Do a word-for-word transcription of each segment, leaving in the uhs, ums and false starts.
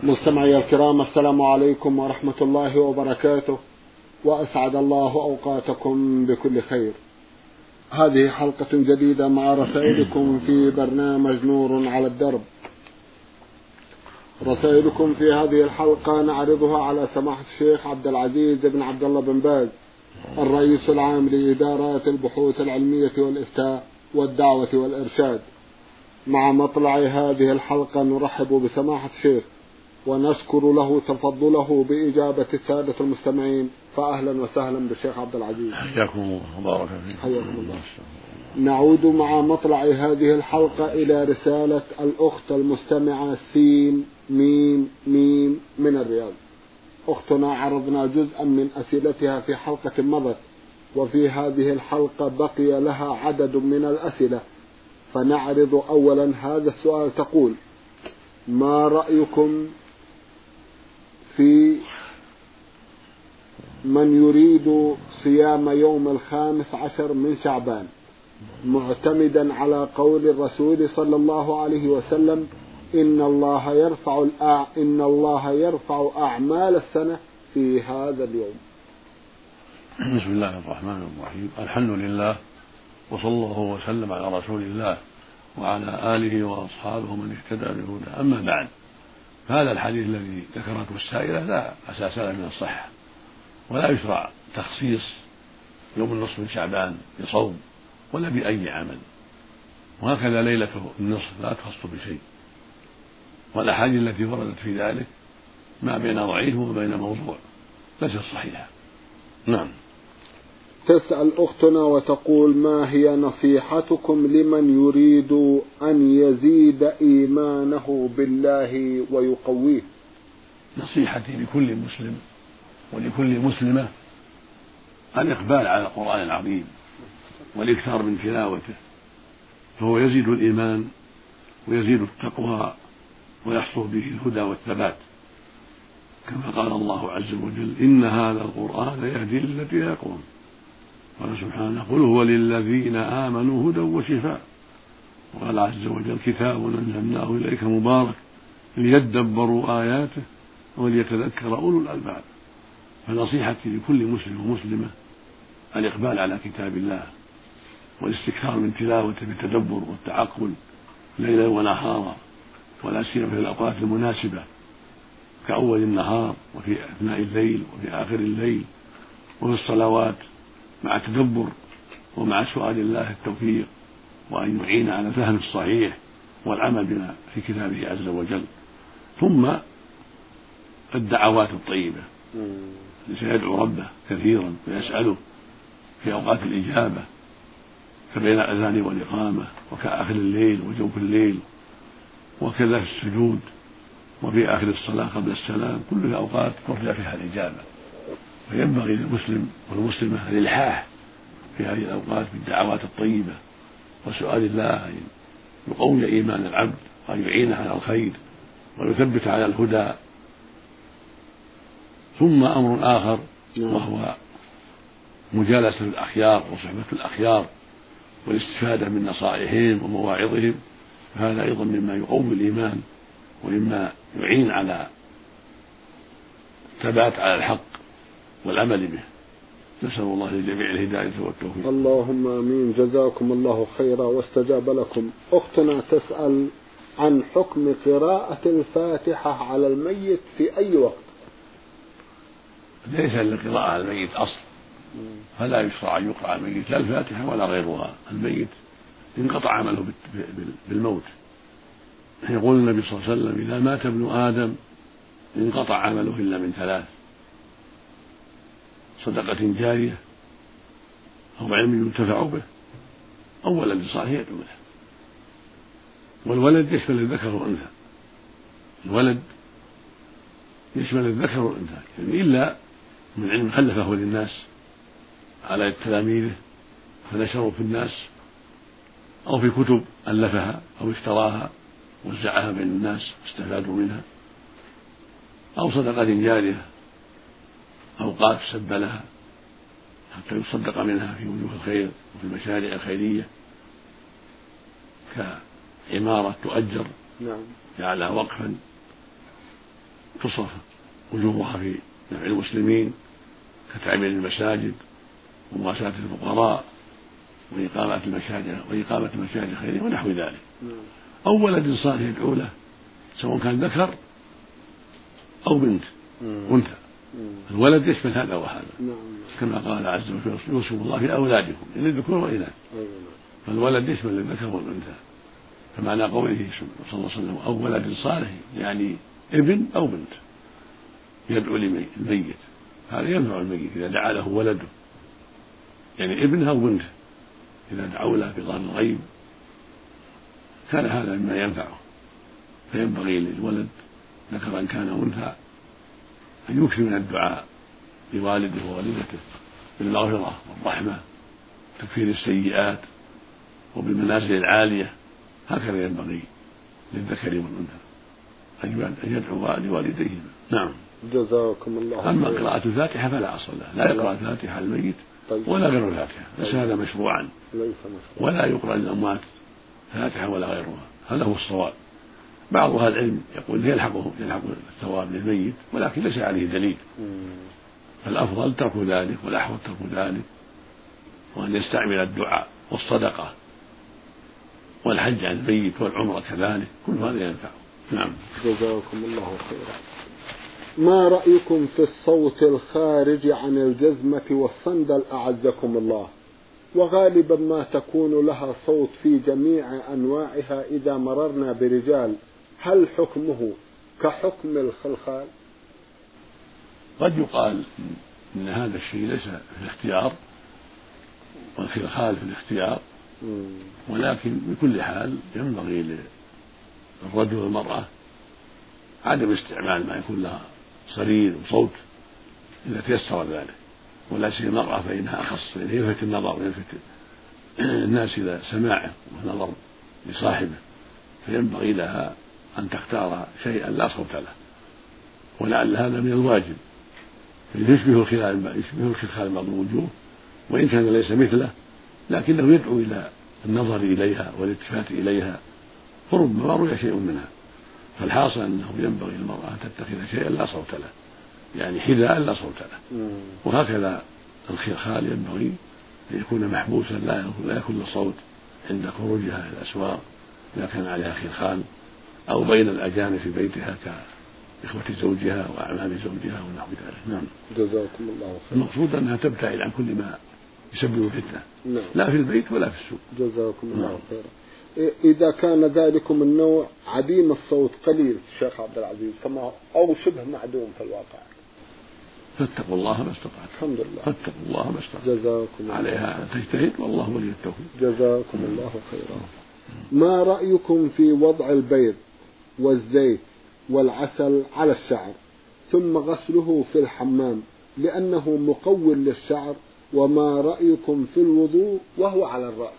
مستمعي الكرام، السلام عليكم ورحمة الله وبركاته، وأسعد الله أوقاتكم بكل خير. هذه حلقة جديدة مع رسائلكم في برنامج نور على الدرب. رسائلكم في هذه الحلقة نعرضها على سماحة الشيخ عبد العزيز بن عبد الله بن باز، الرئيس العام لإدارات البحوث العلمية والإفتاء والدعوة والإرشاد. مع مطلع هذه الحلقة نرحب بسماحة الشيخ ونشكر له تفضله بإجابة السادة المستمعين، فأهلا وسهلا بالشيخ عبد العزيز. حياكم الله وبارك فيكم. حياكم الله. نعود مع مطلع هذه الحلقة إلى رسالة الأخت المستمعة سين ميم ميم من الرياض. أختنا عرضنا جزءا من أسئلتها في حلقة مضت، وفي هذه الحلقة بقي لها عدد من الأسئلة، فنعرض أولا هذا السؤال. تقول: ما رأيكم في من يريد صيام يوم الخامس عشر من شعبان معتمدا على قول الرسول صلى الله عليه وسلم: إن الله يرفع الأع... إن الله يرفع أعمال السنة في هذا اليوم. بسم الله الرحمن الرحيم. الحمد لله، وصلى الله وسلم على رسول الله وعلى آله وأصحابه من اهتدى بهداه. أما بعد، فهذا الحديث الذي ذكرته السائلة لا أساس له من الصحة، ولا يشرع تخصيص يوم النصف من شعبان بصوم ولا بأي عمل، وهكذا ليلة النصف لا تخص بشيء، والأحاديث التي وردت في ذلك ما بين ضعيف وبين موضوع ليست صحيحة. نعم. تسأل أختنا وتقول: ما هي نصيحتكم لمن يريد أن يزيد إيمانه بالله ويقويه؟ نصيحتي لكل مسلم ولكل مسلمة الإقبال على القرآن العظيم والإكثار من تلاوته، فهو يزيد الإيمان ويزيد التقوى ويحصل به الهدى والثبات، كما قال الله عز وجل: إن هذا القرآن يهدي للتي هي أقوم. قال سبحانه: قل هو للذين آمنوا هدى وشفاء. وقال عز وجل: كتاب أنزلناه إليك مبارك ليدبروا آياته وليتذكر أولو الألباب. فنصيحتي لكل مسلم ومسلمة الإقبال على كتاب الله والاستكثار من تلاوته بالتدبر والتعقل ليلا ونهارا، ولا سيما في الأوقات المناسبة كأول النهار وفي أثناء الليل وفي آخر الليل وفي الصلوات، مع التدبر ومع سؤال الله التوفيق وأن يعين على الفهم الصحيح والعمل بما في كتابه عز وجل. ثم الدعوات الطيبة، سيدعو ربه كثيرا ويسأله في أوقات الإجابة كبين الأذان والإقامة وكآخر الليل وجوف الليل، وكذا في السجود وفي آخر الصلاة قبل السلام، كل أوقات ترجى فيها الإجابة. فينبغي للمسلم والمسلمة الإلحاح في هذه الأوقات بالدعوات الطيبة وسؤال الله أن يقوي إيمان العبد وأن يعينه على الخير ويثبت على الهدى. ثم أمر آخر وهو مجالسة الأخيار وصحبة الأخيار والاستفادة من نصائحهم ومواعظهم، فهذا أيضا مما يقوي الإيمان ومما يعين على الثبات على الحق والعمل به. نسأل الله للجميع الهداية والتوفيق. اللهم آمين. جزاكم الله خيرا واستجاب لكم. أختنا تسأل عن حكم قراءة الفاتحة على الميت في أي وقت. ليس للقراءة على الميت أصل، فلا يشرع أن يقرأ على الميت لا الفاتحة ولا غيرها. الميت انقطع عمله بالموت. يقول النبي صلى الله عليه وسلم: إذا مات ابن آدم انقطع عمله إلا من ثلاث: صدقة جارية أو علم ينتفع به أو ولد صالح يدعو له. والولد يشمل الذكر والأنثى، الولد يشمل الذكر والأنثى، يعني إلا من علم خلفه للناس على تلاميذه فنشروا في الناس، أو في كتب ألفها أو اشتراها وزعها بين الناس واستفادوا منها، أو صدقة جارية أوقات سب لها حتى يصدق منها في وجوه الخير وفي المشاريع الخيرية، كعمارة تؤجر جعلها وقفا تصرف وجوبها في نفع المسلمين كتعمير المساجد ومواساة الفقراء وإقامة المشاهد وإقامة المشاهد الخيرية ونحو ذلك، أو ولد صالح يدعو له سواء كان ذكر أو بنت أنثى. الولد يشمل هذا وهذا كما قال عز وجل يوصف الله في أولادكم للذكور والإناث، فالولد يشمل الذكر والأنثى، فمعنى قوله صلى الله عليه وسلم أو ولد صالح يعني ابن أو بنت يدعو للميت، هذا ينفع الميت إذا دعا له ولده، يعني ابنه أو بنته إذا دعوا له بظهر الغيب كان هذا مما ينفعه. فينبغي للولد ذكرا كان أنثى أن يكثر من الدعاء لوالده ووالدته بالمغفرة والرحمة وتكفير السيئات وبالمنازل العالية، هكذا ينبغي للذكر والأنثى أن يدعو لوالديهما. نعم. جزاكم الله. أما قراءة الفاتحة فلا أصل لها، لا يقرأ الفاتحة الميت ولا غير الفاتحة، ليس هذا مشروعا، ولا يقرأ للأموات فاتحة ولا غيرها، هذا هو الصواب. بعض أهل العلم يقول يلحقه يلحق الثواب للميت ولكن ليس عليه دليل، فالأفضل ترك ذلك والأحوط ترك ذلك، وأن يستعمل الدعاء والصدقة والحج عن الميت والعمرة كذلك، كل هذا ينفع. نعم. جزاكم الله خيرا. ما رأيكم في الصوت الخارج عن الجزمة والصندل أعزكم الله، وغالبا ما تكون لها صوت في جميع أنواعها إذا مررنا برجال، هل حكمه كحكم الخلخال؟ قد يقال إن هذا الشيء ليس في الاختيار والخلخال في الاختيار، ولكن بكل حال ينبغي للرجل والمرأة عدم استعمال ما يكون لها صرير وصوت إذا تيسر ذلك، ولا سيما المرأة فإنها أخص، يلفت النظر ويلفت الناس إلى سماعه والنظر لصاحبه، فينبغي لها أن تختار شيئا لا صوت له، ولعل هذا من الواجب يشبه الخلال يشبه الخلخال بعض الوجوه، وإن كان ليس مثله لكنه يدعو إلى النظر إليها والالتفات إليها، فربما روي شيء منها. فالحاصل أنه ينبغي للمرأة أن تتخذ شيئا لا صوت له، يعني حذاء لا صوت له، وهكذا الخلخال ينبغي أن يكون محبوسا لا يكون الصوت عند خروجها إلى الأسواق إذا كان عليها خلخال، أو بين الأجانب في بيتها كإخوة زوجها وأعمام زوجها ونحو ذلك. نعم. جزاكم الله خيرا. المقصود أنها تبتعد عن كل ما يسبب فتنة، نعم. لا في البيت ولا في السوق. جزاكم الله نعم. خيرا. إذا كان ذلكم النوع عديم الصوت قليل الشيخ عبد العزيز كما أو شبه معدوم في الواقع، فاتقوا الله ما استطعت. الحمد لله. فاتقوا الله ما استطعت. جزاكم عليها أن تجتهد والله ولي التوفيق. جزاكم م. الله خيرا. ما رأيكم في وضع البيض والزيت والعسل على الشعر ثم غسله في الحمام لأنه مقوي للشعر، وما رأيكم في الوضوء وهو على الرأس؟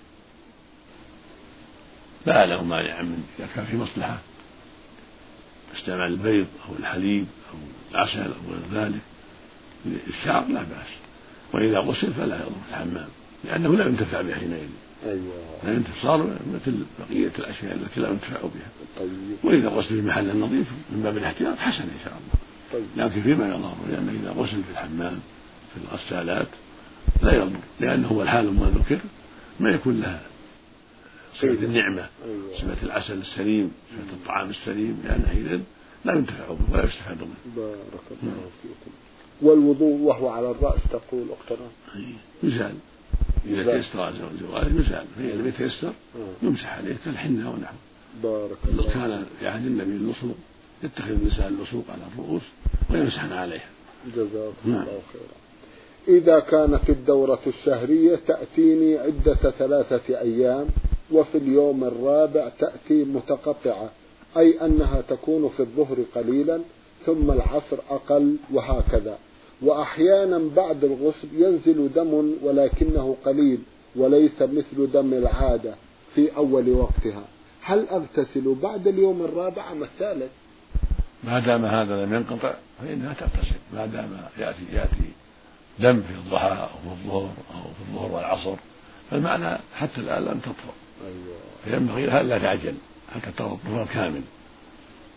لا له مانع من إذا كان في مصلحة استعمال البيض أو الحليب أو العسل أو غير ذلك للشعر لا بأس، وإذا غسل فلا يضر في الحمام لأنه لا ينتفع به حينئذ. أيوة. لا ينتفع، صار مثل بقية الأشياء التي لا ينتفع بها. طيب. وإذا غسل في محل نظيف من باب الاحتياط حسن إن شاء الله. طيب. لكن فيما يضر، لأن إذا غسل في الحمام في الغسالات لا يضر، لأنه هو الحال ما ذكر ما يكون لها صفة النعمة، أيوة. صفة العسل السليم، صفة الطعام السليم، لأن حينئذ لا ينتفع به ولا يستفاد منه. بارك الله فيكم. والوضوء وهو على الرأس تقول أختنا؟ يزال إذا تيسر الزوال يزال، فإذا لم يتيسر يمسح عليه كالحنة ونحوه. بارك الله. كان في عهد النبي اللصوق يتخذ النساء اللصوق على الرؤوس ويمسحن عليها. جزاكم الله خيرا. إذا كانت الدورة الشهرية تأتيني عدة ثلاثة أيام وفي اليوم الرابع تأتي متقطعة، أي أنها تكون في الظهر قليلا ثم العصر أقل وهكذا، وأحيانا بعد الغسل ينزل دم ولكنه قليل وليس مثل دم العادة في أول وقتها، هل أغتسل بعد اليوم الرابع أم الثالث؟ ما دام هذا لم ينقطع فإنها تغتسل، ما دام يأتي يأتي دم في الضحى أو في الظهر أو في الظهر والعصر، فالمعنى حتى الآن لم تطهر. أيوة. فينبغي لها ألا تعجل حتى ترى الطهر كامل.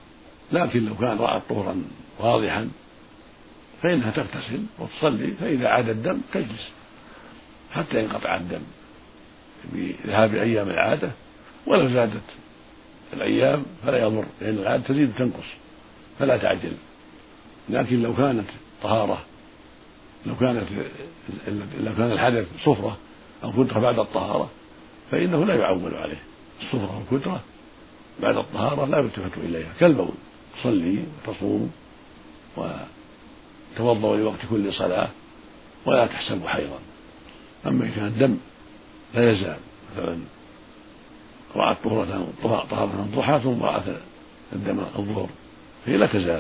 لكن لو كان رأت طهرا واضحا فإنها تغتسل وتصلي، فإذا عاد الدم تجلس حتى ينقطع الدم بذهاب أيام العادة، ولو زادت الأيام فلا يضر، لأن العادة تزيد وتنقص فلا تعجل. لكن لو كانت طهارة لو كانت لو كان الحدث صفرة أو كدرة بعد الطهارة فإنه لا يعول عليه. الصفرة والكدرة بعد الطهارة لا يلتفت إليها كالبول، تصلي وتصوم وتوضأ لوقت كل صلاة ولا تحسب حيضا. أما إذا كان الدم لا يزال، مثلا رأت طهرة طهارة الضحى ثم رأت الدم الظهر فهي لا تزال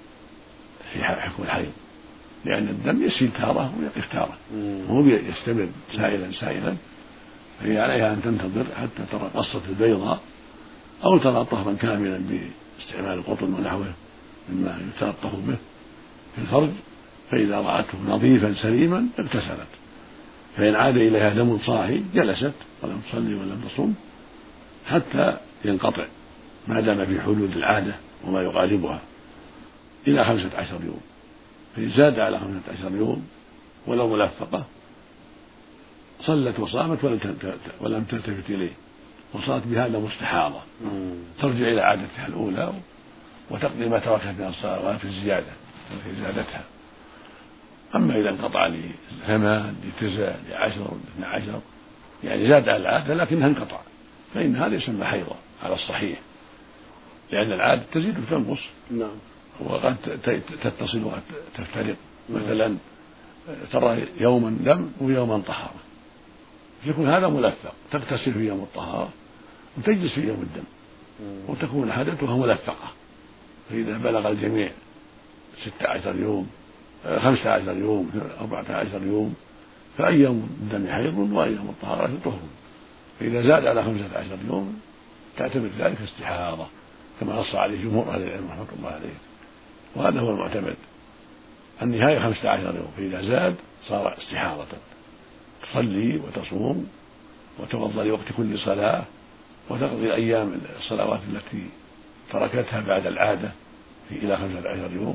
في حكم الحيض، لأن الدم يسيل تارة ويقف تارة وهو يستمر سائلا سائلا، فهي عليها أن تنتظر حتى ترى قصة البيضاء أو ترى طهرا كاملا باستعمال القطن ونحوه مما يتلطف به في الفرج، فإذا رأته نظيفا سليما اغتسلت، فإن عاد إليها دم صاحي جلست ولم تصلي ولم تصوم حتى ينقطع ما دام في حدود العادة وما يقاربها إلى خمسة عشر يوم. فإن زاد على خمسة عشر يوم ولو ملفقة صلت وصامت ولم تلتفت إليه، وصارت بهذا مستحاضة ترجع إلى عادتها الأولى وتقضي ما تركت من الصلوات في الزيادة في زادتها. أما إذا انقطع لثمان لتسع لعشر لاثنى عشر يعني زاد على العادة لكنها انقطع، فإن هذا يسمى حيضا على الصحيح، لأن العادة تزيد وتنقص نعم، وقد تتصل وتفترق. مثلا ترى يوما دم ويوما طهارة، يكون هذا ملفق، تغتسل في يوم الطهارة وتجلس في يوم الدم وتكون حدثها ملفقة. فإذا بلغ الجميع ستة عشر يوم خمسة عشر يوم أربعة عشر يوم فأيام الدم حيض وأيام الطهارة طهر. فإذا زاد على خمسة عشر يوم تعتبر ذلك استحاضة كما نص عليه جمهور أهل العلم رحمة الله عليه، وهذا هو المعتمد. النهاية خمسة عشر يوم، فإذا زاد صار استحاضة، تصلي وتصوم وتوضأ لوقت كل صلاة وتقضي أيام الصلوات التي تركتها بعد العادة في إلى خمسة عشر يوم،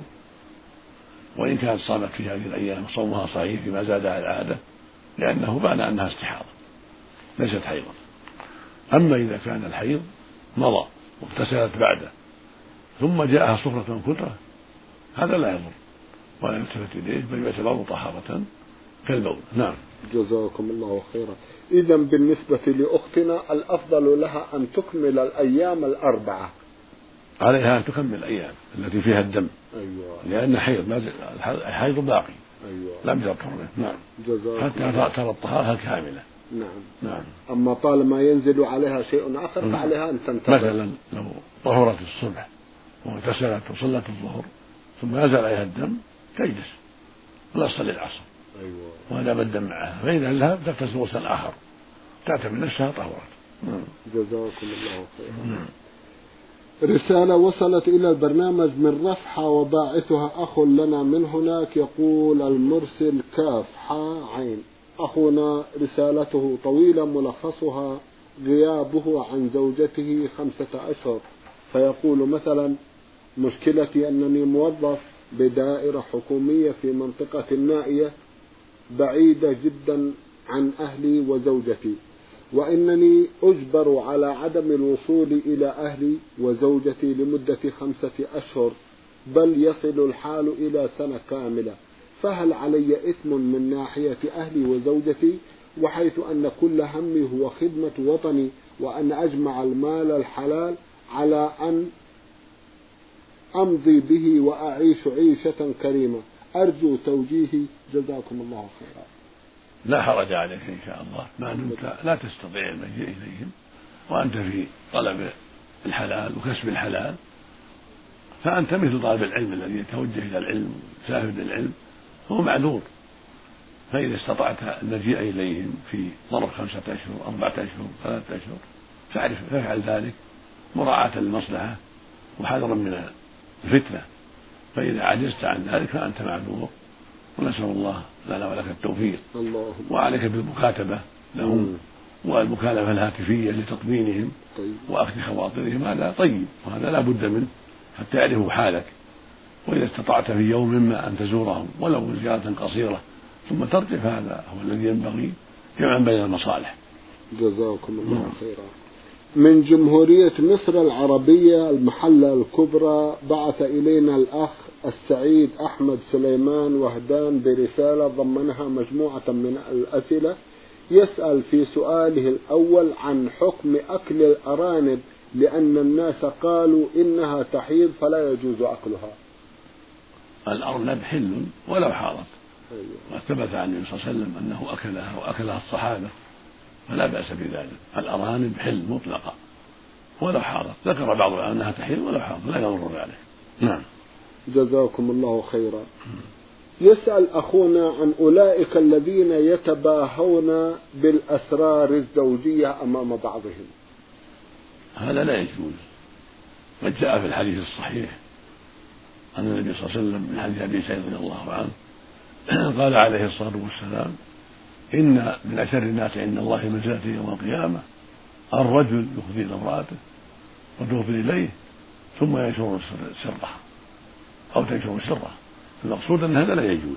وإن كانت صامت في هذه الأيام صومها صحيح فيما زاد على العادة لأنه بان أنها استحاضة ليست حيضا. أما إذا كان الحيض مضى واغتسلت بعده ثم جاءها صفرة كدرة هذا لا يضر ولا يلتفت إليه بل يعتبر طهارة كالبول. نعم، جزاكم الله خيرا. إذا بالنسبة لأختنا الأفضل لها أن تكمل الأيام الأربعة، عليها أن تكمل الأيام التي فيها الدم. أيوة. لأن حيض الحيض باقي. أيوة. لم يذكر. نعم، حتى ترى الطهارة الكاملة. نعم. نعم. أما طالما ينزل عليها شيء آخر فعليها أن تنتظر. مثلا لو طهرت الصبح واغتسلت وصلت الظهر ثم نزل عليها الدم تجلس ولا تصلي العصر. أيوة. وهذا الدم معها، فإذا ذهب تغتسل غسلا آخر تعتبر نفسها طهرت. جزاكم الله خيرا. رسالة وصلت إلى البرنامج من رفحة وباعثها أخ لنا من هناك، يقول المرسل كاف حا عين. أخونا رسالته طويلة ملخصها غيابه عن زوجته خمسة أشهر، فيقول مثلا: مشكلتي أنني موظف بدائرة حكومية في منطقة نائية بعيدة جدا عن أهلي وزوجتي، وإنني أجبر على عدم الوصول إلى أهلي وزوجتي لمدة خمسة أشهر، بل يصل الحال إلى سنة كاملة، فهل علي إثم من ناحية أهلي وزوجتي، وحيث أن كل همي هو خدمة وطني وأن أجمع المال الحلال على أن أمضي به وأعيش عيشة كريمة؟ أرجو توجيهي، جزاكم الله خيرا. لا حرج عليك إن شاء الله، ما دمت لا تستطيع المجيء إليهم وأنت في طلب الحلال وكسب الحلال، فأنت مثل طالب العلم الذي يتوجه إلى العلم ويشاهد العلم هو معذور. فإذا استطعت المجيء إليهم في ظرف خمسة أشهر أربعة أشهر ثلاثة أشهر فاعرف فافعل ذلك مراعاة للمصلحة وحذرا من الفتنة. فإذا عجزت عن ذلك فأنت معذور، ونسأل الله لنا ولك التوفيق. اللهم. وعليك بالمكاتبة لهم والمكالمة الهاتفية لتطمينهم. طيب. وأخذ خواطرهم، هذا طيب وهذا لا بد منه حتى يعرفوا حالك. وإذا استطعت في يوم مما أن تزورهم ولو زيارة قصيرة ثم ترجع، هذا هو الذي ينبغي جمعا بين المصالح. جزاكم الله خيرا. من جمهورية مصر العربية المحلة الكبرى بعث إلينا الأخ السعيد أحمد سليمان وهدان برسالة ضمنها مجموعة من الأسئلة، يسأل في سؤاله الأول عن حكم أكل الأرانب، لأن الناس قالوا إنها تحيض فلا يجوز أكلها. الأرنب حل ولو حاضت، أيوة. وثبت عن النبي صلى الله عليه وسلم أنه أكلها وأكلها الصحابة، فلا بأس بذلك. الأرانب حل مطلقة ولو حاضت، ذكر بعض أنها تحل ولو حاضت لا يضر ذلك. نعم. جزاكم الله خيرا. يسأل أخونا عن أولئك الذين يتباهون بالأسرار الزوجية أمام بعضهم. هذا لا يجوز. قد جاء في الحديث الصحيح أن النبي صلى الله عليه وسلم من حديث أبي سعيد رضي الله عنه قال عليه الصلاة والسلام: إن من أشر الناس عند الله منزلة يوم القيامة الرجل يفضي إلى امرأته وتفضي إليه ثم ينشر سره أو تنشر سره. المقصود أن هذا لا يجوز،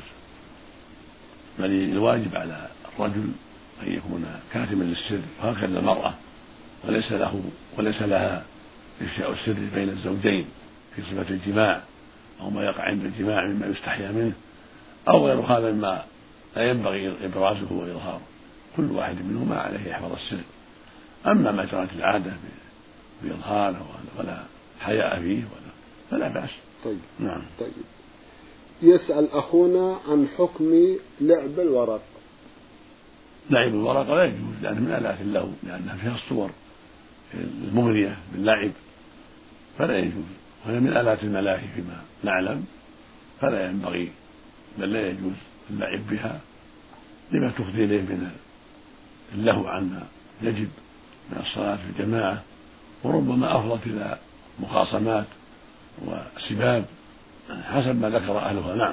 بل الواجب على الرجل أن يكون كاتما للسر، وهكذا المرأة، وليس له وليس لها إفشاء السر بين الزوجين في صفة الجماع أو ما يقع عند الجماع مما يستحيا منه أو غير هذا مما لا ينبغي إبرازه وإظهاره. كل واحد منهما عليه يحفظ السر. أما ما جرت العادة بإظهاره ولا حياء فيه ولا فلا بأس. طيب. نعم. طيب. يسأل أخونا عن حكم لعب الورق. لعب الورق لا يجوز، لأنه من آلات اللهو، لأنها فيها الصور المغرية باللعب فلا يجوز، وهي من آلات الملاهي فيما نعلم، فلا ينبغي بل لا يجوز اللعب بها لما تفضي إليه من اللهو عما يجب من الصلاة في الجماعة، وربما أفضت إلى مخاصمات وسباب حسب ما ذكر أهلها. نعم.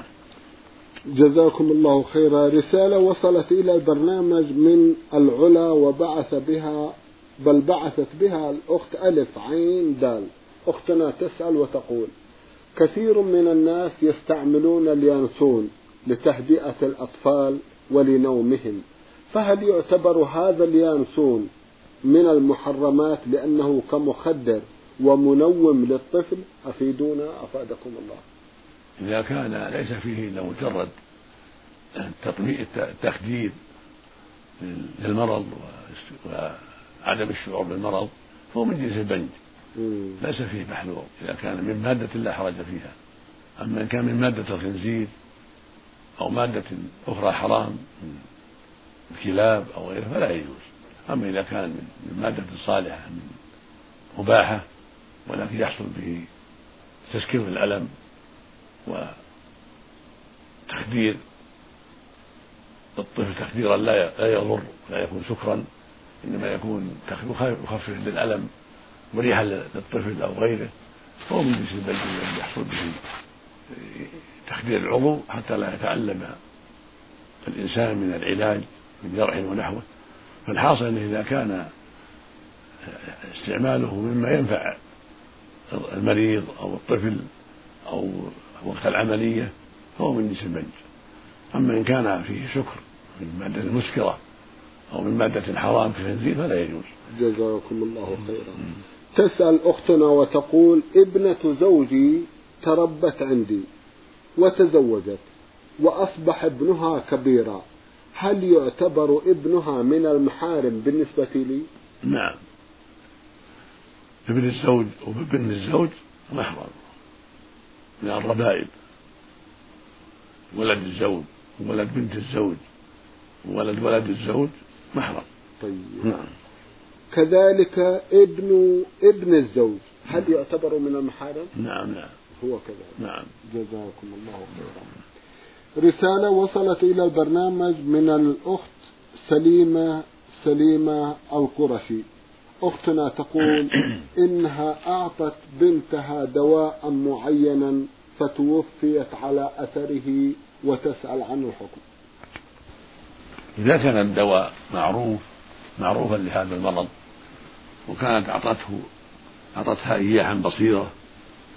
جزاكم الله خيرا. رسالة وصلت إلى البرنامج من العلا وبعث بها بل بعثت بها الأخت ألف عين دال. أختنا تسأل وتقول: كثير من الناس يستعملون اليانسون لتهدئة الأطفال ولنومهم، فهل يعتبر هذا اليانسون من المحرمات لأنه كمخدر ومنوم للطفل؟ أفيدونا أفادكم الله. إذا كان ليس فيه إلا مجرد التخدير للمرض وعدم الشعور بالمرض فهو من جنس البنج، ليس فيه محذور إذا كان من مادة لا حرج فيها. أما إن كان من مادة الخنزير أو مادة أخرى حرام من الكلاب أو غيره فلا يجوز. أما إذا كان من مادة صالحة مباحة ولكن يحصل به تسكين الألم وتخدير الطفل تخديرا لا يضر، لا يكون سكرا، إنما يكون يخفف للألم مريحا للطفل أو غيره، فهو من جنس البنج الذي يحصل به تخدير العضو حتى لا يتألم الإنسان من العلاج من جرح ونحوه. فالحاصل أنه إذا كان استعماله مما ينفع المريض أو الطفل أو وقت العملية فهو من جنس البنج. أما إن كان فيه سكر من مادة مسكرة أو من مادة حرام كالخنزير فلا يجوز. جزاكم الله خيرا. تسأل أختنا وتقول: ابنة زوجي تربت عندي وتزوجت وأصبح ابنها كبيرا، هل يعتبر ابنها من المحارم بالنسبة لي؟ نعم، ابن الزوج وابن الزوج محرم من الربائب، ولد الزوج وولد بنت الزوج وولد ولد الزوج محرم. طيب. نعم. كذلك ابن ابن الزوج هل يعتبر من المحارم؟ نعم نعم هو كذلك. نعم. جزاكم الله خيرا. رسالة وصلت إلى البرنامج من الأخت سليمة سليمة القرشي. أختنا تقول إنها أعطت بنتها دواء معينا فتوفيت على أثره وتسأل عن الحكم. إذا كان الدواء معروف معروفا لهذا المرض وكانت أعطته أعطتها إياه عن بصيرة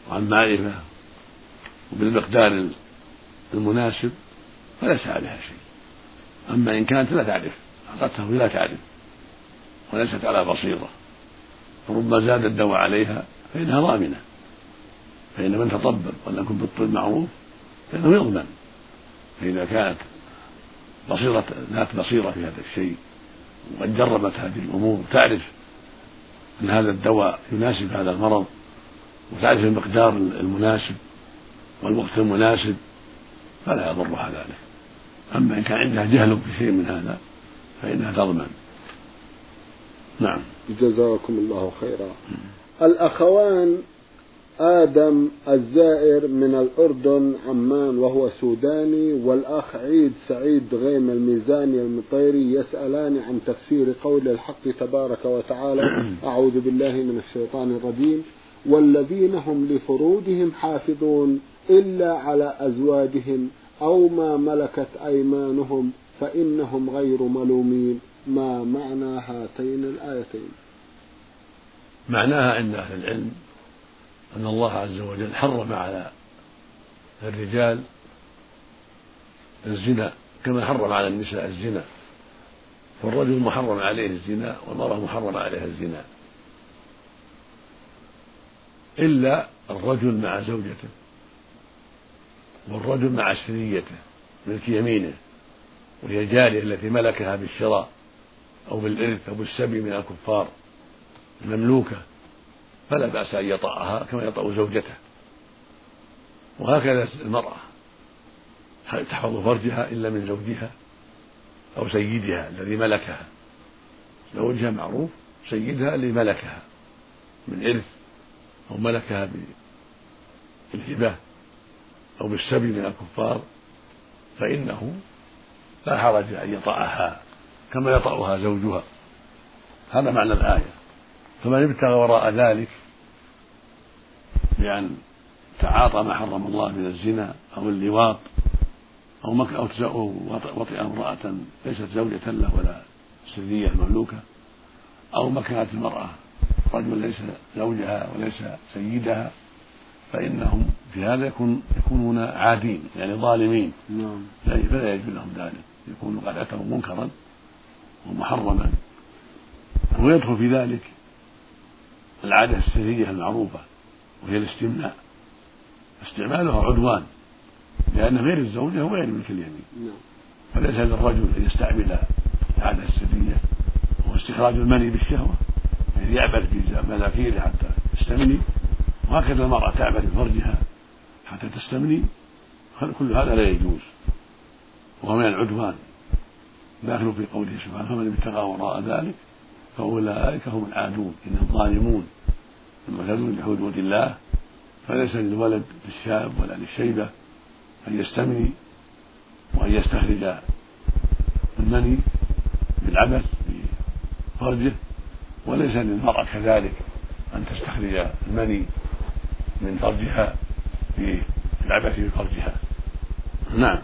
وعن معرفة وبالمقدار المناسب فليس عليها شيء. أما إن كانت لا تعرف أعطته لا تعرف وليست على بصيرة فربما زاد الدواء عليها فإنها ضامنة، فإن من تطبب ولم يكن بالطب معروف فإنه يضمن. فإذا كانت بصيرة ذات بصيرة في هذا الشيء وقد جربت هذه الأمور تعرف أن هذا الدواء يناسب هذا المرض وتعرف المقدار المناسب والوقت المناسب فلا يضرها ذلك. أما إن كان عندها جهل في شيء من هذا فإنها تضمن. نعم. جزاكم الله خيرا. الأخوان آدم الزائر من الأردن عمان وهو سوداني، والأخ عيد سعيد غيم الميزاني المطيري يسألان عن تفسير قول الحق تبارك وتعالى: أعوذ بالله من الشيطان الرجيم: والذين هم لفروجهم حافظون إلا على أزواجهم أو ما ملكت أيمانهم فإنهم غير ملومين. ما معنى هاتين الآيتين؟ معناها عند أهل العلم أن الله عز وجل حرم على الرجال الزنا كما حرم على النساء الزنا، فالرجل محرم عليه الزنا والمرأة محرم عليها الزنا، إلا الرجل مع زوجته والرجل مع سريته ملك يمينه وهي الجارية التي ملكها بالشراء أو بالإرث أو بالسبي من الكفار المملوكة، فلا بأس أن يطأها كما يطأ زوجته. وهكذا المرأة تحفظ فرجها إلا من زوجها أو سيدها الذي ملكها. زوجها معروف، سيدها الذي ملكها من إرث أو ملكها بالهبة أو بالسبي من الكفار فإنه لا حرج أن يطأها كما يطأها زوجها. هذا معنى الآية. فمن ابتغى وراء ذلك بأن تعاطى ما حرم الله من الزنا أو اللواط أو مك أو وطئ امرأة ليست زوجة له ولا سرية مملوكة، أو مكنت المرأة رجل ليس زوجها وليس سيدها، فإنهم في هذا يكون يكونون عادين يعني ظالمين. نعم. فلا يجوز لهم ذلك، يكونوا قد أتوا منكرا ومحرما. ويدخل في ذلك العادة السرية المعروفة وهي الاستمناء، استعمالها عدوان لأن غير الزوجة هو غير ملك اليمين. فليس للرجل أن يستعمل العادة السرية وهو استخراج المني بالشهوة، يعني يعبث بمناكيره حتى يستمني، وهكذا المرأة تعبث بفرجها حتى تستمني، كل هذا لا يجوز وهو من العدوان داخل في قوله سبحانه: فمن ابتغى وراء ذلك فأولئك هم العادون إن الظالمون المعتدون لحدود الله. فليس للولد للشاب ولا للشيبة أن يستمني وأن يستخرج المني بالعبث بفرجه، وليس للمرأة كذلك أن تستخرج المني من فرجها بالعبث بفرجها. نعم.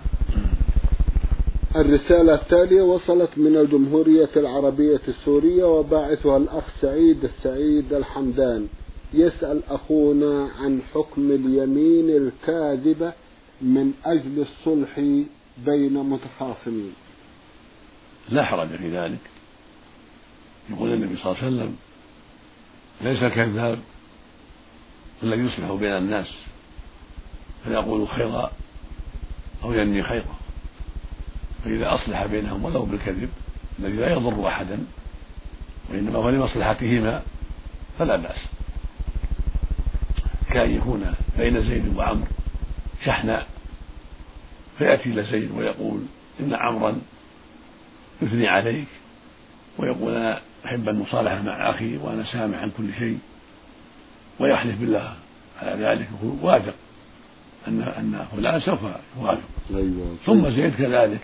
الرسالة التالية وصلت من الجمهورية العربية السورية وباعثها الأخ سعيد السعيد الحمدان. يسأل أخونا عن حكم اليمين الكاذبة من أجل الصلح بين متخاصمين. لا حرج في ذلك. يقول النبي صلى الله عليه وسلم: ليس الكذاب الذي يصلح بين الناس فيقول خيرا أو ينمي خيرا، فإذا أصلح بينهم ولو بالكذب الذي لا يضر أحدا وإنما هو لمصلحتهما فلا بأس. كأن يكون بين زيد وعمر شحناء فيأتي إلى زيد ويقول: إن عمرا يثني عليك ويقول: أنا أحب المصالحة مع أخي وأنا سامح عن كل شيء، ويحلف بالله على ذلك واثق أن أن فلان سوف يوافق. أيوة. ثم زيد كذلك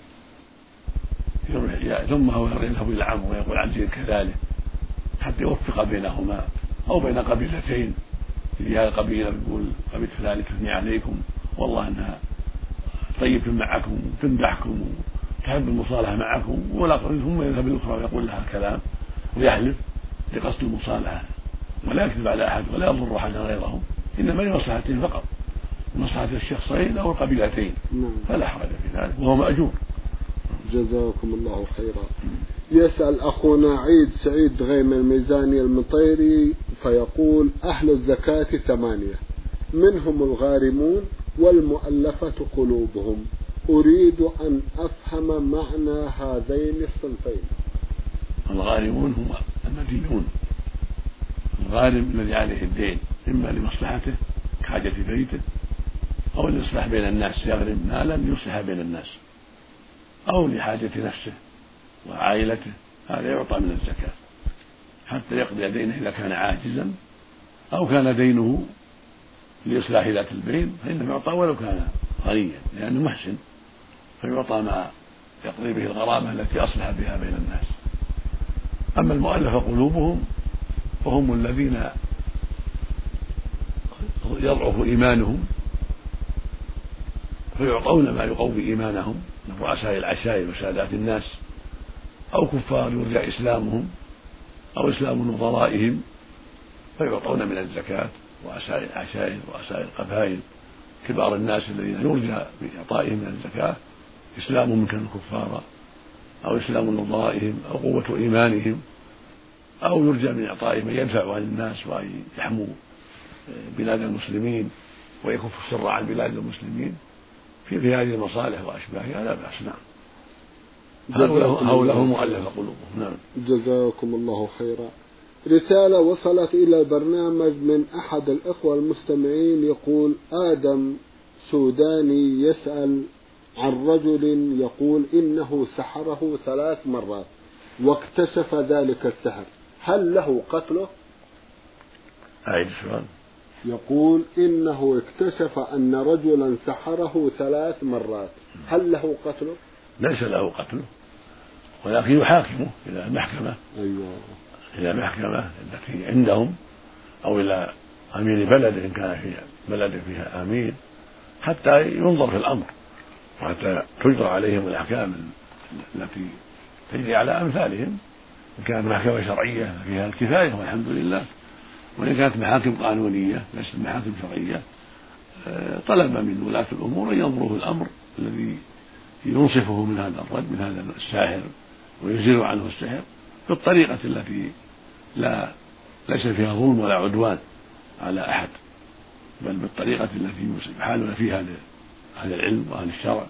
ثم هو يذهب إلى عمرو ويقول عن زيد كذلك حتى يوفق بينهما، أو بين قبيلتين، في هذه القبيلة يقول قبيلة فلان تثني عليكم والله أنها طيبة معكم وتمدحكم وتحب المصالحة معكم، ثم يذهب الأخرى ويقول لها كلام ويحلف لقصد المصالحة ولا يكذب على أحد ولا يضر أحدا غيرهم، إنما لمصلحته فقط، مصلحة الشخصين أو القبيلتين، نعم. فلا حرج في ذلك وهو مأجور. جزاكم الله خيرا. يسأل أخونا عيد سعيد غيم الميزاني المطيري فيقول: أهل الزكاة ثمانية، منهم الغارمون والمؤلفة قلوبهم، أريد أن أفهم معنى هذين الصنفين. الغارمون هم المدينون، الغارم الذي عليه الدين إما لمصلحته كحاجة بيته أو ليصلح بين الناس، يغرم مالا ليصلح بين الناس، أو لحاجة نفسه وعائلته، هذا يعطى من الزكاة حتى يقضي دينه إذا كان عاجزا، أو كان دينه لإصلاح ذات البين فإنه يعطى ولو كان غنيا لأنه محسن، فيعطى ما يقضي به الغرامة التي أصلح بها بين الناس. أما المؤلفة قلوبهم فهم الذين يضعف إيمانهم فيعطون ما يقوي إيمانهم من رؤساء العشائر وسادات الناس، أو كفار يرجى إسلامهم أو إسلام نظرائهم فيعطون من الزكاة، رؤساء العشائر رؤساء القبائل كبار الناس الذين يرجى بإعطائهم من الزكاة إسلامهم من كان الكفار أو إسلام نظرائهم أو قوة إيمانهم، أو يرجى من إعطائهم من يدفع عن الناس وأن يحموا بلاد المسلمين ويكف الشر عن بلاد المسلمين في في هذه المصالح وأشباهها لا بأس. نعم. هؤلاء هم مؤلفة قلوبهم. نعم. جزاكم الله خيرا. رسالة وصلت إلى البرنامج من أحد الإخوة المستمعين يقول: آدم سوداني يسأل عن رجل يقول إنه سحره ثلاث مرات واكتشف ذلك السحر، هل له قتله؟ أعيد السؤال. يقول إنه اكتشف أن رجلا سحره ثلاث مرات، هل له قتله؟ ليس له قتله، ولكن يحاكمه إلى المحكمة. أيوة. إلى المحكمة التي عندهم أو إلى أمير بلد إن كان في بلد فيها أمير حتى ينظر في الأمر وحتى تجرى عليهم الأحكام التي تجري على أمثالهم. إن كانت محكمة شرعية فيها الكفاية والحمد لله، وإن كانت محاكم قانونية ليست محاكم شرعية طلب من ولاة الأمور أن ينظروا في الأمر الذي ينصفه من هذا الرجل من هذا الساحر ويزيل عنه السحر بالطريقة التي لا ليس فيها ظلم ولا عدوان على أحد، بل بالطريقة التي يحالون فيها أهل العلم وأهل الشرع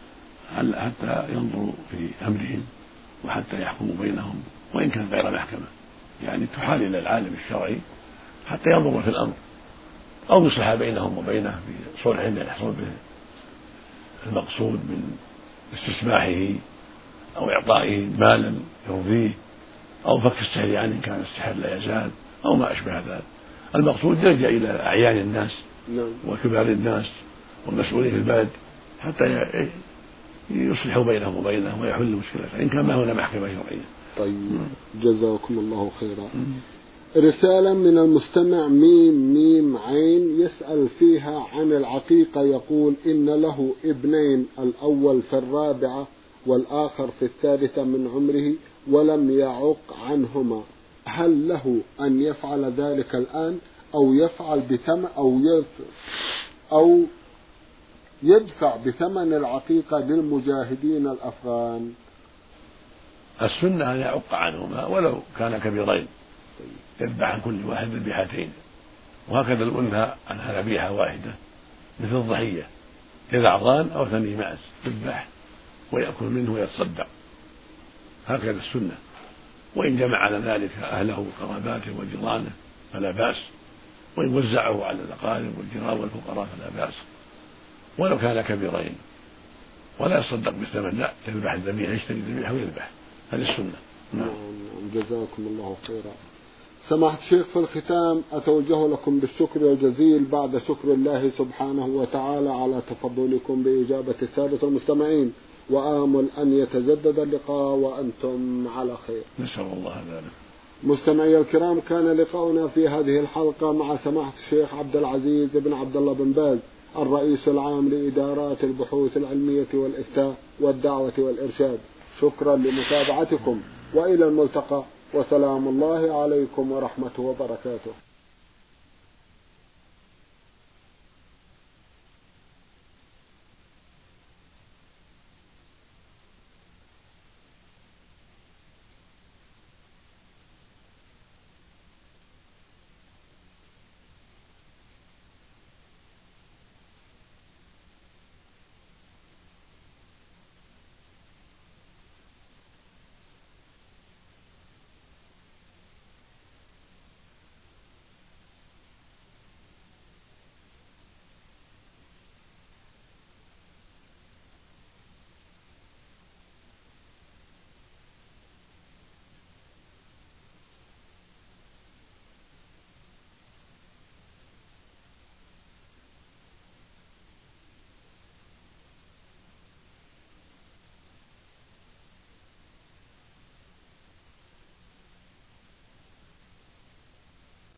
حتى ينظروا في أمرهم وحتى يحكموا بينهم، وإن كان غير محكمة يعني تحال إلى العالم الشرعي حتى ينظروا في الأمر أو يصلح بينهم وبينه بصلح يحصل به المقصود من استسماحه أو إعطائه مالا يرضيه أو فك السحر عنه إن كان السحر لا يزال أو ما أشبه ذلك. المقصود يرجع إلى أعيان الناس وكبار الناس والمسؤولين في البلد حتى يصلحوا بينهم وبينه ويحلوا مشكلته إن كان ما هنا محكمة شرعية. طيب جزاكم الله خيرا. رسالة من المستمع ميم ميم عين يسأل فيها عن العقيقة، يقول إن له ابنين، الأول في الرابعة والآخر في الثالثة من عمره ولم يعق عنهما، هل له أن يفعل ذلك الآن أو يفعل بثمن أو يدفع أو يدفع بثمن العقيقة للمجاهدين الأفغان؟ السنة أن يعق عنهما ولو كان كبيرين، يذبح عن كل واحد ذبيحتين، وهكذا الأنثى عنها ذبيحة واحدة مثل الضحية يذعضان أو ثني معز يذبح ويأكل منه ويتصدق، هكذا السنة. وإن جمع على ذلك أهله وقراباته وجيرانه فلا بأس، وإن وزعه على الأقارب والجيران والفقراء فلا بأس ولو كان كبيرين، ولا يصدق بالثمن، لا يذبح الذبيحة يشتري الذبيحة ويذبح، هذه السنة. نعم. جزاكم الله خيرا. سماحة الشيخ، في الختام أتوجه لكم بالشكر الجزيل بعد شكر الله سبحانه وتعالى على تفضلكم بإجابة السادة المستمعين، وآمل أن يتجدد اللقاء وأنتم على خير. نسأل الله ذلك. مستمعي الكرام، كان لقاؤنا في هذه الحلقة مع سماحة الشيخ عبد العزيز بن عبد الله بن باز الرئيس العام لإدارات البحوث العلمية والإفتاء والدعوة والإرشاد. شكرا لمتابعتكم وإلى الملتقى، وسلام الله عليكم ورحمته وبركاته.